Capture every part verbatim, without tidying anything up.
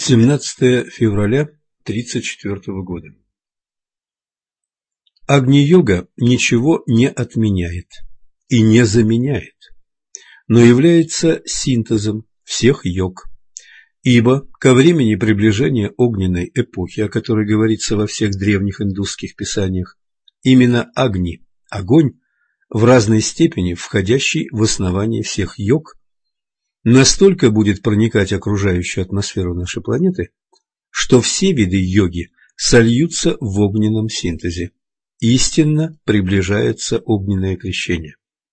семнадцатое февраля тридцать четвёртого года. Агни-йога ничего не отменяет и не заменяет, но является синтезом всех йог, ибо ко времени приближения огненной эпохи, о которой говорится во всех древних индусских писаниях, именно Агни, огонь, в разной степени входящий в основание всех йог, настолько будет проникать окружающую атмосферу нашей планеты, что все виды йоги сольются в огненном синтезе. Истинно приближается огненное крещение.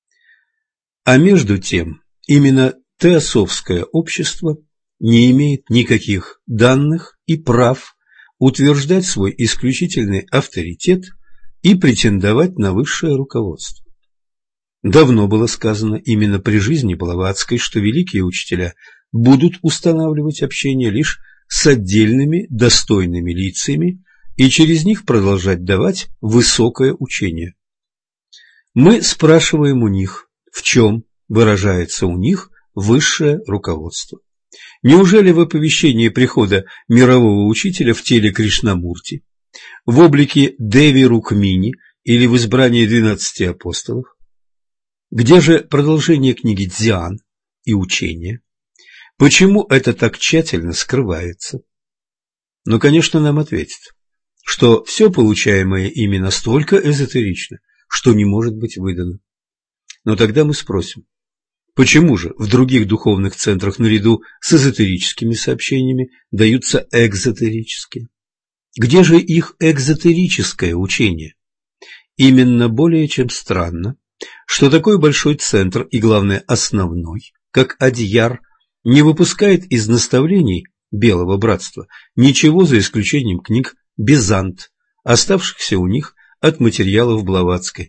А между тем, именно теософское общество не имеет никаких данных и прав утверждать свой исключительный авторитет и претендовать на высшее руководство. Давно было сказано именно при жизни Блаватской, что великие учителя будут устанавливать общение лишь с отдельными достойными лицами и через них продолжать давать высокое учение. Мы спрашиваем у них, в чем выражается у них высшее руководство. Неужели в оповещении прихода мирового учителя в теле Кришнамурти, в облике Деви Рукмини или в избрании двенадцати апостолов? Где же продолжение книги Дзян и учения? Почему это так тщательно скрывается? Ну, конечно, нам ответят, что все получаемое ими настолько эзотерично, что не может быть выдано. Но тогда мы спросим, почему же в других духовных центрах наряду с эзотерическими сообщениями даются экзотерические? Где же их экзотерическое учение? Именно более чем странно, что такой большой центр и, главное, основной, как Адьяр, не выпускает из наставлений Белого Братства ничего за исключением книг Бизант, оставшихся у них от материалов Блаватской.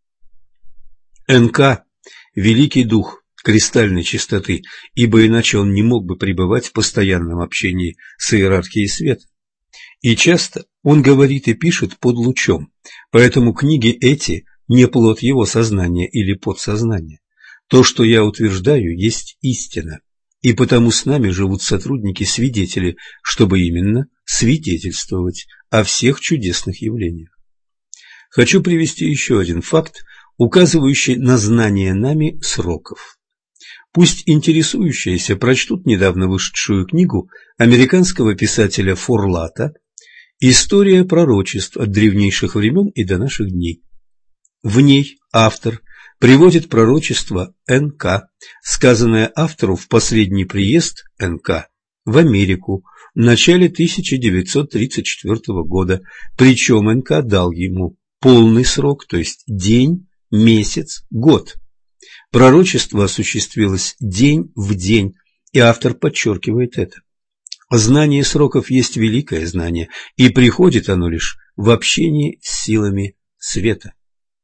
эн ка – великий дух кристальной чистоты, ибо иначе он не мог бы пребывать в постоянном общении с иерархией света. И часто он говорит и пишет под лучом, поэтому книги эти не плод его сознания или подсознания. То, что я утверждаю, есть истина, и потому с нами живут сотрудники-свидетели, чтобы именно свидетельствовать о всех чудесных явлениях. Хочу привести еще один факт, указывающий на знание нами сроков. Пусть интересующиеся прочтут недавно вышедшую книгу американского писателя Форлата «История пророчеств от древнейших времен и до наших дней». В ней автор приводит пророчество эн ка, сказанное автору в последний приезд эн ка в Америку в начале тысяча девятьсот тридцать четвёртого года, причем эн ка дал ему полный срок, то есть день, месяц, год. Пророчество осуществилось день в день, и автор подчеркивает это. Знание сроков есть великое знание, и приходит оно лишь в общении с силами света.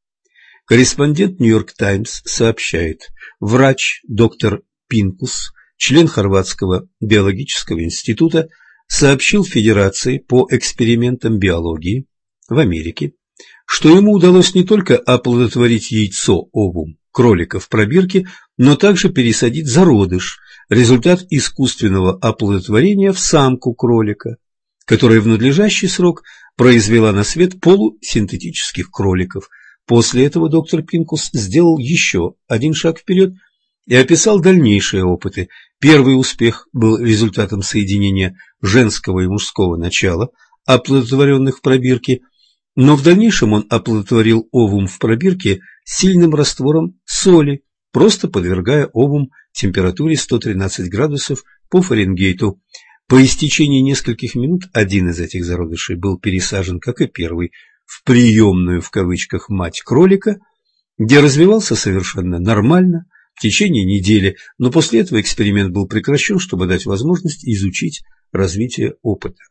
Корреспондент «Нью-Йорк Таймс» сообщает, врач доктор Пинкус, член Хорватского биологического института, сообщил Федерации по экспериментам биологии в Америке, что ему удалось не только оплодотворить яйцо овум кролика в пробирке, но также пересадить зародыш, результат искусственного оплодотворения, в самку кролика, которая в надлежащий срок произвела на свет полусинтетических кроликов. После этого доктор Пинкус сделал еще один шаг вперед и описал дальнейшие опыты. Первый успех был результатом соединения женского и мужского начала, оплодотворенных в пробирке, но в дальнейшем он оплодотворил овум в пробирке сильным раствором соли, просто подвергая овум температуре сто тринадцать градусов по Фаренгейту. По истечении нескольких минут один из этих зародышей был пересажен, как и первый, в приемную в кавычках мать кролика, где развивался совершенно нормально в течение недели, но после этого эксперимент был прекращен, чтобы дать возможность изучить развитие опыта.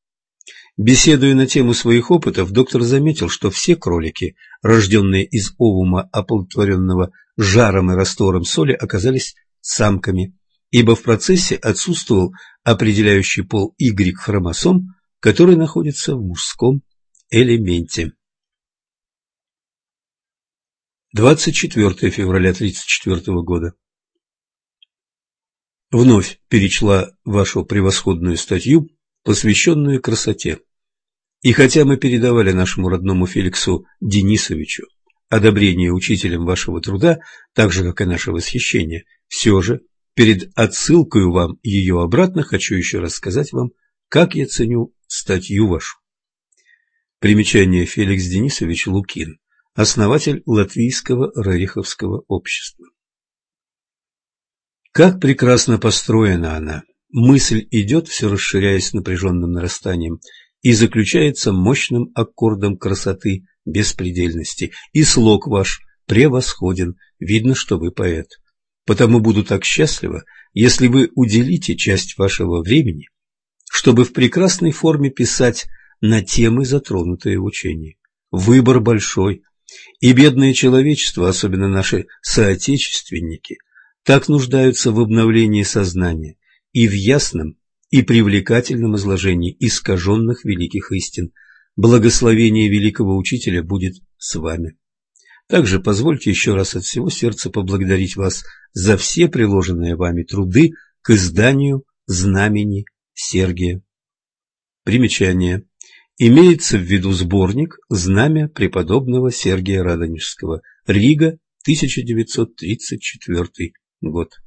Беседуя на тему своих опытов, доктор заметил, что все кролики, рожденные из овума, оплодотворенного жаром и раствором соли, оказались самками, ибо в процессе отсутствовал определяющий пол Y-хромосом, который находится в мужском элементе. двадцать четвёртое февраля тридцать четвёртого года. вновь перечла вашу превосходную статью, посвященную красоте. И хотя мы передавали нашему родному Феликсу Денисовичу одобрение учителем вашего труда, так же, как и наше восхищение, все же перед отсылкой вам ее обратно хочу еще раз сказать вам, как я ценю статью вашу. Примечание: Феликс Денисович Лукин, основатель Латвийского Рериховского общества. Как прекрасно построена она! Мысль идет, все расширяясь напряженным нарастанием, и заключается мощным аккордом красоты, беспредельности, и слог ваш превосходен, видно, что вы поэт. Потому буду так счастлива, если вы уделите часть вашего времени, чтобы в прекрасной форме писать на темы, затронутые в учении. Выбор большой, и бедное человечество, особенно наши соотечественники, так нуждаются в обновлении сознания и в ясном и привлекательном изложении искаженных великих истин. Благословение великого учителя будет с вами. Также позвольте еще раз от всего сердца поблагодарить вас за все приложенные вами труды к изданию знамени Сергия. Примечание. Имеется в виду сборник «Знамя преподобного Сергия Радонежского», Рига, тысяча девятьсот тридцать четвёртый год.